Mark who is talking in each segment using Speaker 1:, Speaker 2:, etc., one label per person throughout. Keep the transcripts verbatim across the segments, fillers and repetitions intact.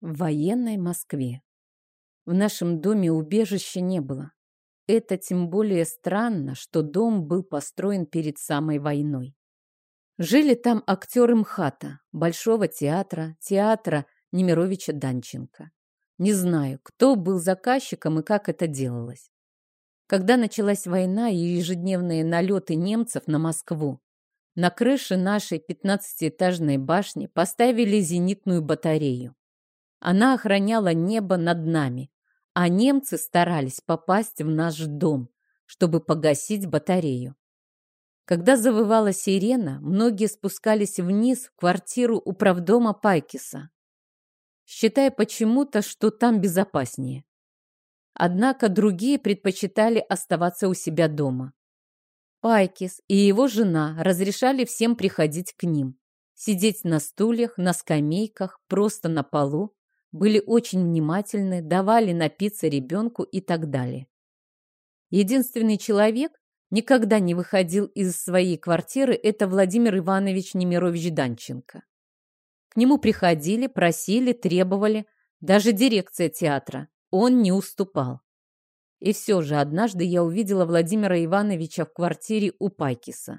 Speaker 1: В военной Москве. В нашем доме убежища не было. Это тем более странно, что дом был построен перед самой войной. Жили там актеры МХАТа, Большого театра, театра Немировича Данченко. Не знаю, кто был заказчиком и как это делалось. Когда началась война и ежедневные налеты немцев на Москву, на крыше нашей пятнадцатиэтажной башни поставили зенитную батарею. Она охраняла небо над нами, а немцы старались попасть в наш дом, чтобы погасить батарею. Когда завывала сирена, многие спускались вниз в квартиру управдома Пайкиса, считая почему-то, что там безопаснее. Однако другие предпочитали оставаться у себя дома. Пайкис и его жена разрешали всем приходить к ним, сидеть на стульях, на скамейках, просто на полу, были очень внимательны, давали напиться ребенку и так далее. Единственный человек никогда не выходил из своей квартиры, это Владимир Иванович Немирович Данченко. К нему приходили, просили, требовали, даже дирекция театра. Он не уступал. И все же однажды я увидела Владимира Ивановича в квартире у Пайкиса.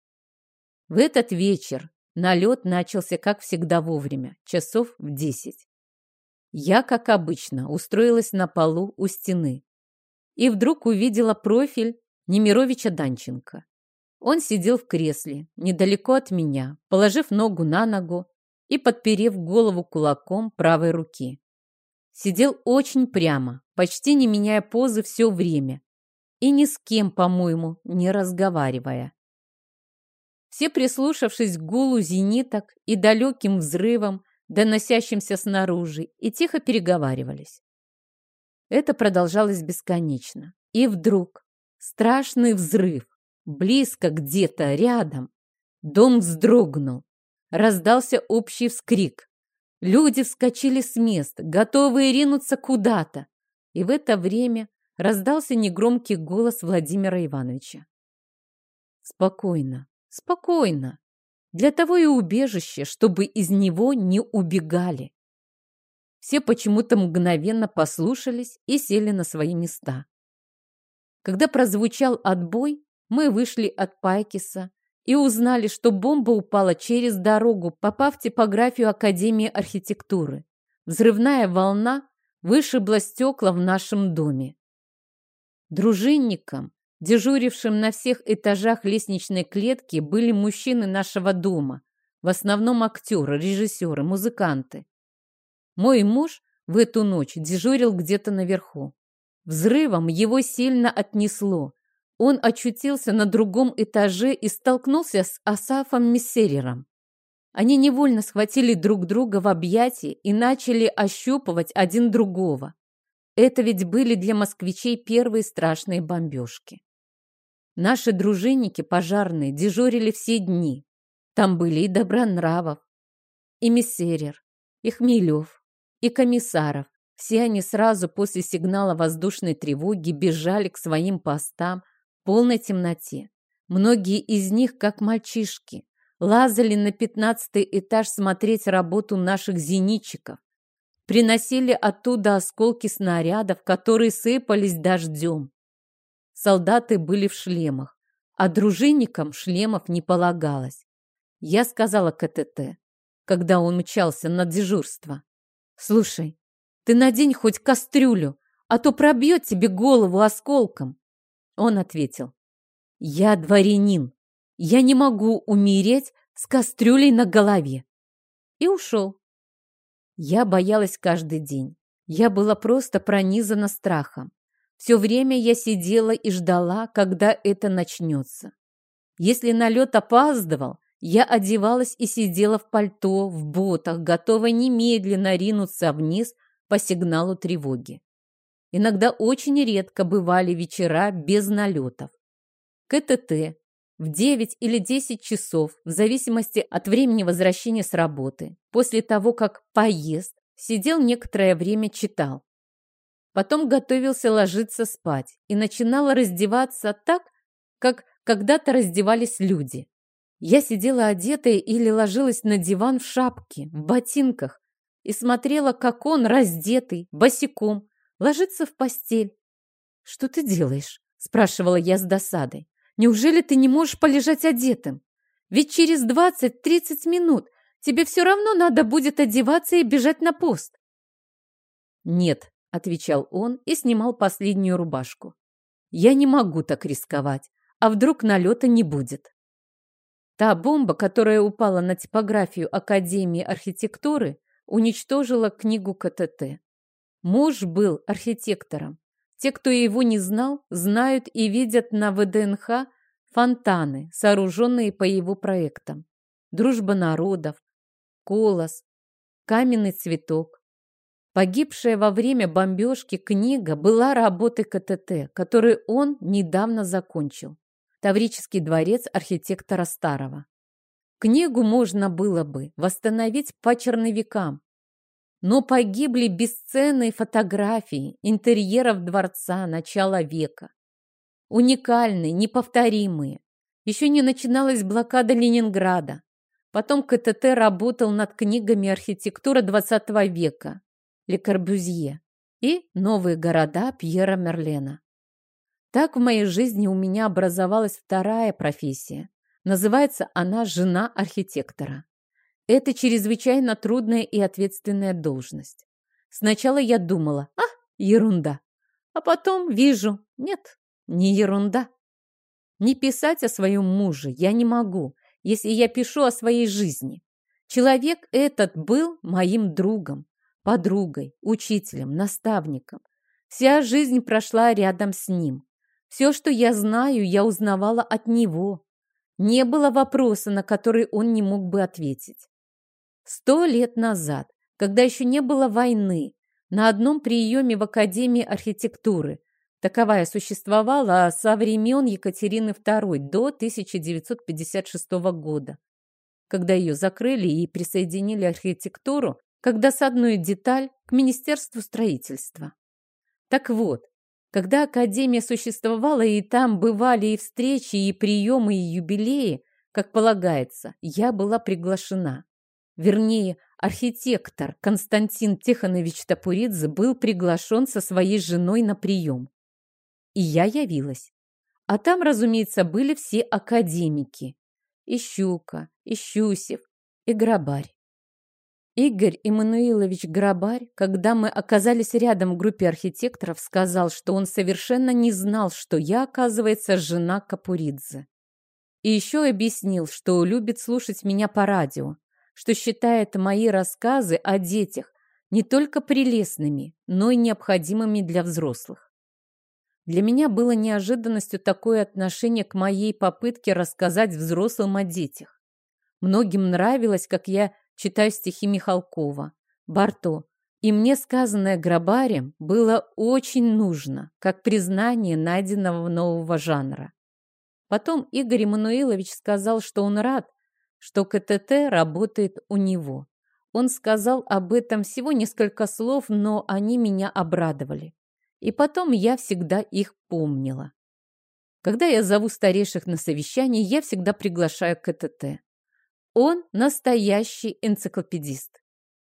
Speaker 1: В этот вечер налет начался, как всегда, вовремя, часов в десять. Я, как обычно, устроилась на полу у стены и вдруг увидела профиль Немировича Данченко. Он сидел в кресле, недалеко от меня, положив ногу на ногу и подперев голову кулаком правой руки. Сидел очень прямо, почти не меняя позы все время и ни с кем, по-моему, не разговаривая. Все, прислушавшись к гулу зениток и далеким взрывам, доносящимся снаружи, и тихо переговаривались. Это продолжалось бесконечно. И вдруг страшный взрыв, близко где-то рядом. Дом вздрогнул. Раздался общий вскрик. Люди вскочили с мест, готовые ринуться куда-то. И в это время раздался негромкий голос Владимира Ивановича. «Спокойно, спокойно. Для того и убежище, чтобы из него не убегали». Все почему-то мгновенно послушались и сели на свои места. Когда прозвучал отбой, мы вышли от Пайкиса и узнали, что бомба упала через дорогу, попав в типографию Академии архитектуры. Взрывная волна вышибла стекла в нашем доме. Дружинникам, дежурившим на всех этажах лестничной клетки, были мужчины нашего дома, в основном актеры, режиссеры, музыканты. Мой муж в эту ночь дежурил где-то наверху. Взрывом его сильно отнесло. Он очутился на другом этаже и столкнулся с Асафом Мессерером. Они невольно схватили друг друга в объятия и начали ощупывать один другого. Это ведь были для москвичей первые страшные бомбежки. Наши дружинники пожарные дежурили все дни. Там были и Добронравов, и Мессерер, и Хмелев, и Комиссаров. Все они сразу после сигнала воздушной тревоги бежали к своим постам в полной темноте. Многие из них, как мальчишки, лазали на пятнадцатый этаж смотреть работу наших зенитчиков. Приносили оттуда осколки снарядов, которые сыпались дождем. Солдаты были в шлемах, а дружинникам шлемов не полагалось. Я сказала КТТ, когда он мчался на дежурство: «Слушай, ты надень хоть кастрюлю, а то пробьет тебе голову осколком». Он ответил: «Я дворянин, я не могу умереть с кастрюлей на голове». И ушел. Я боялась каждый день. Я была просто пронизана страхом. Все время я сидела и ждала, когда это начнется. Если налет опаздывал, я одевалась и сидела в пальто, в ботах, готовая немедленно ринуться вниз по сигналу тревоги. Иногда очень редко бывали вечера без налетов. КТТ в девять или десять часов, в зависимости от времени возвращения с работы, после того, как поест, сидел некоторое время, читал. Потом готовился ложиться спать и начинала раздеваться так, как когда-то раздевались люди. Я сидела одетая или ложилась на диван в шапке, в ботинках, и смотрела, как он, раздетый, босиком, ложится в постель. «Что ты делаешь?» – спрашивала я с досадой. «Неужели ты не можешь полежать одетым? Ведь через двадцать-тридцать минут тебе все равно надо будет одеваться и бежать на пост». «Нет», – отвечал он и снимал последнюю рубашку. «Я не могу так рисковать, а вдруг налета не будет». Та бомба, которая упала на типографию Академии архитектуры, уничтожила книгу КТТ. Муж был архитектором. Те, кто его не знал, знают и видят на ВДНХ фонтаны, сооруженные по его проектам. «Дружба народов», «Колос», «Каменный цветок». Погибшая во время бомбежки книга была работой КТТ, которую он недавно закончил. Таврический дворец архитектора Старого. Книгу можно было бы восстановить по черновикам, но погибли бесценные фотографии интерьеров дворца начала века. Уникальные, неповторимые. Еще не начиналась блокада Ленинграда. Потом КТТ работал над книгами архитектуры двадцатого века Ле Корбюзье и «Новые города» Пьера Мерлена. Так в моей жизни у меня образовалась вторая профессия. Называется она «жена архитектора». Это чрезвычайно трудная и ответственная должность. Сначала я думала, а, ерунда. А потом вижу, нет, не ерунда. Не писать о своем муже я не могу, если я пишу о своей жизни. Человек этот был моим другом, подругой, учителем, наставником. Вся жизнь прошла рядом с ним. Все, что я знаю, я узнавала от него. Не было вопроса, на который он не мог бы ответить. Сто лет назад, когда еще не было войны, на одном приеме в Академии архитектуры, таковая существовала со времен Екатерины второй до тысяча девятьсот пятьдесят шестого года, когда ее закрыли и присоединили архитектуру как досадную деталь к Министерству строительства. Так вот, когда Академия существовала, и там бывали и встречи, и приемы, и юбилеи, как полагается, я была приглашена. Вернее, архитектор Константин Тихонович Топуридзе был приглашен со своей женой на прием. И я явилась. А там, разумеется, были все академики. И Щука, и Щусев, и Грабарь. Игорь Иммануилович Грабарь, когда мы оказались рядом в группе архитекторов, сказал, что он совершенно не знал, что я, оказывается, жена Капуридзе. И еще объяснил, что любит слушать меня по радио, что считает мои рассказы о детях не только прелестными, но и необходимыми для взрослых. Для меня было неожиданностью такое отношение к моей попытке рассказать взрослым о детях. Многим нравилось, как я читаю стихи Михалкова, Барто, и мне сказанное Грабарем было очень нужно, как признание найденного нового жанра. Потом Игорь Эммануилович сказал, что он рад, что КТТ работает у него. Он сказал об этом всего несколько слов, но они меня обрадовали. И потом я всегда их помнила. Когда я зову старейших на совещание, я всегда приглашаю КТТ. Он настоящий энциклопедист.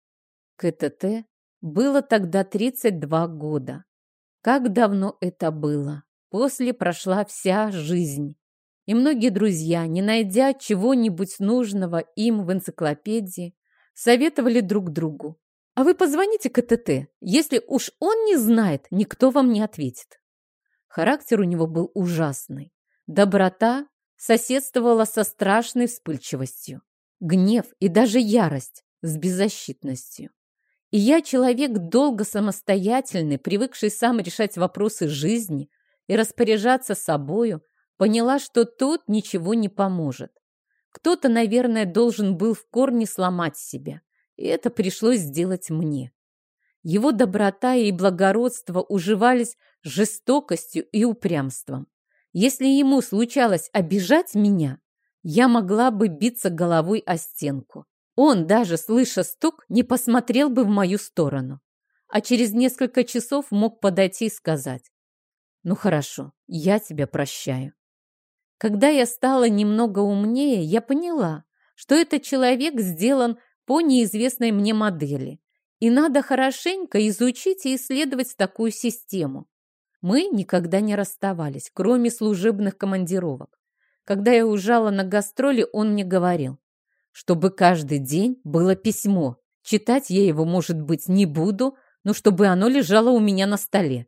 Speaker 1: КТТ было тогда тридцать два года. Как давно это было? После прошла вся жизнь. И многие друзья, не найдя чего-нибудь нужного им в энциклопедии, советовали друг другу. А вы позвоните КТТ. Если уж он не знает, никто вам не ответит. Характер у него был ужасный. Доброта соседствовала со страшной вспыльчивостью. Гнев и даже ярость с беззащитностью. И я человек долго самостоятельный, привыкший сам решать вопросы жизни и распоряжаться собою, поняла, что тут ничего не поможет. Кто-то, наверное, должен был в корне сломать себя, и это пришлось сделать мне. Его доброта и благородство уживались жестокостью и упрямством. Если ему случалось обижать меня, я могла бы биться головой о стенку. Он, даже слыша стук, не посмотрел бы в мою сторону, а через несколько часов мог подойти и сказать: «Ну хорошо, я тебя прощаю». Когда я стала немного умнее, я поняла, что этот человек сделан по неизвестной мне модели, И надо хорошенько изучить и исследовать такую систему. Мы никогда не расставались, кроме служебных командировок. Когда я уезжала на гастроли, он мне говорил, чтобы каждый день было письмо. Читать я его, может быть, не буду, но чтобы оно лежало у меня на столе.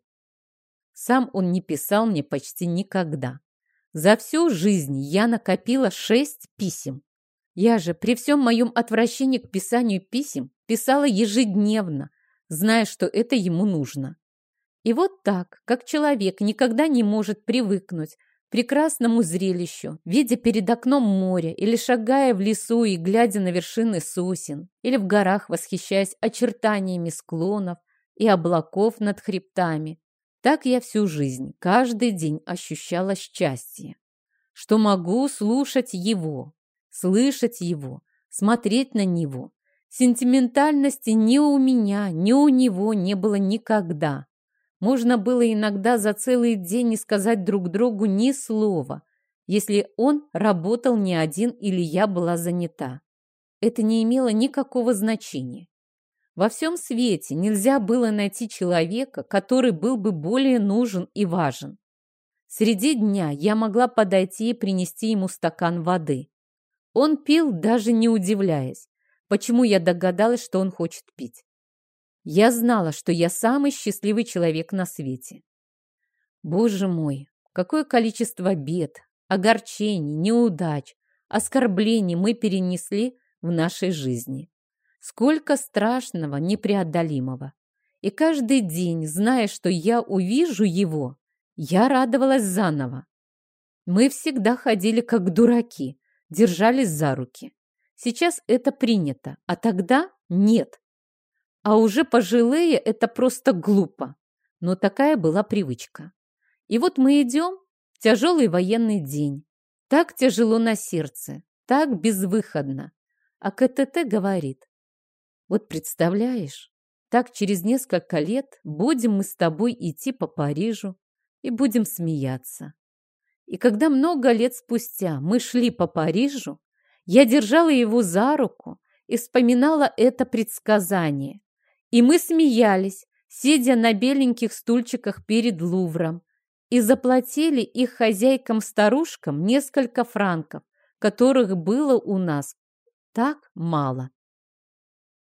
Speaker 1: Сам он не писал мне почти никогда. За всю жизнь я накопила шесть писем. Я же при всем моем отвращении к писанию писем писала ежедневно, зная, что это ему нужно. И вот так, как человек никогда не может привыкнуть к прекрасному зрелищу, видя перед окном море или шагая в лесу и глядя на вершины сосен, или в горах восхищаясь очертаниями склонов и облаков над хребтами, так я всю жизнь, каждый день ощущала счастье, что могу слушать его, слышать его, смотреть на него. Сентиментальности ни у меня, ни у него не было никогда. Можно было иногда за целый день не сказать друг другу ни слова, если он работал не один или я была занята. Это не имело никакого значения. Во всем свете нельзя было найти человека, который был бы более нужен и важен. Среди дня я могла подойти и принести ему стакан воды. Он пил, даже не удивляясь, почему я догадалась, что он хочет пить. Я знала, что я самый счастливый человек на свете. Боже мой, какое количество бед, огорчений, неудач, оскорблений мы перенесли в нашей жизни. Сколько страшного, непреодолимого. И каждый день, зная, что я увижу его, я радовалась заново. Мы всегда ходили как дураки, держались за руки. Сейчас это принято, а тогда нет. А уже пожилые это просто глупо. Но такая была привычка. И вот мы идем, тяжелый военный день. Так тяжело на сердце, так безвыходно. А КТТ говорит, вот представляешь, так через несколько лет будем мы с тобой идти по Парижу и будем смеяться. И когда много лет спустя мы шли по Парижу, я держала его за руку и вспоминала это предсказание. И мы смеялись, сидя на беленьких стульчиках перед Лувром, и заплатили их хозяйкам-старушкам несколько франков, которых было у нас так мало.